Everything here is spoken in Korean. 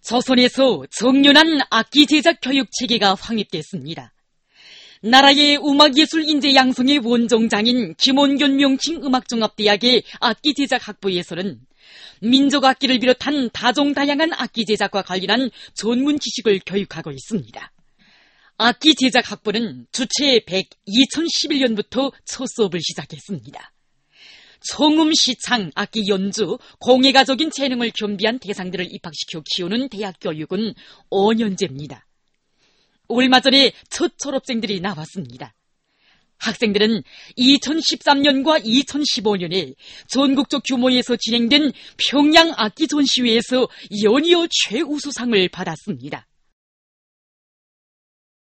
조선에서 정연한 악기 제작 교육 체계가 확립됐습니다. 나라의 음악예술 인재 양성의 원종장인 김원균 명칭 음악종합대학의 악기 제작 학부에서는 민족악기를 비롯한 다종다양한 악기 제작과 관련한 전문 지식을 교육하고 있습니다. 악기 제작 학부는 주최 2011년부터 첫 수업을 시작했습니다. 청음, 시창, 악기 연주, 공예가적인 재능을 겸비한 대상들을 입학시켜 키우는 대학 교육은 5년제입니다. 얼마 전에 첫 졸업생들이 나왔습니다. 학생들은 2013년과 2015년에 전국적 규모에서 진행된 평양 악기 전시회에서 연이어 최우수상을 받았습니다.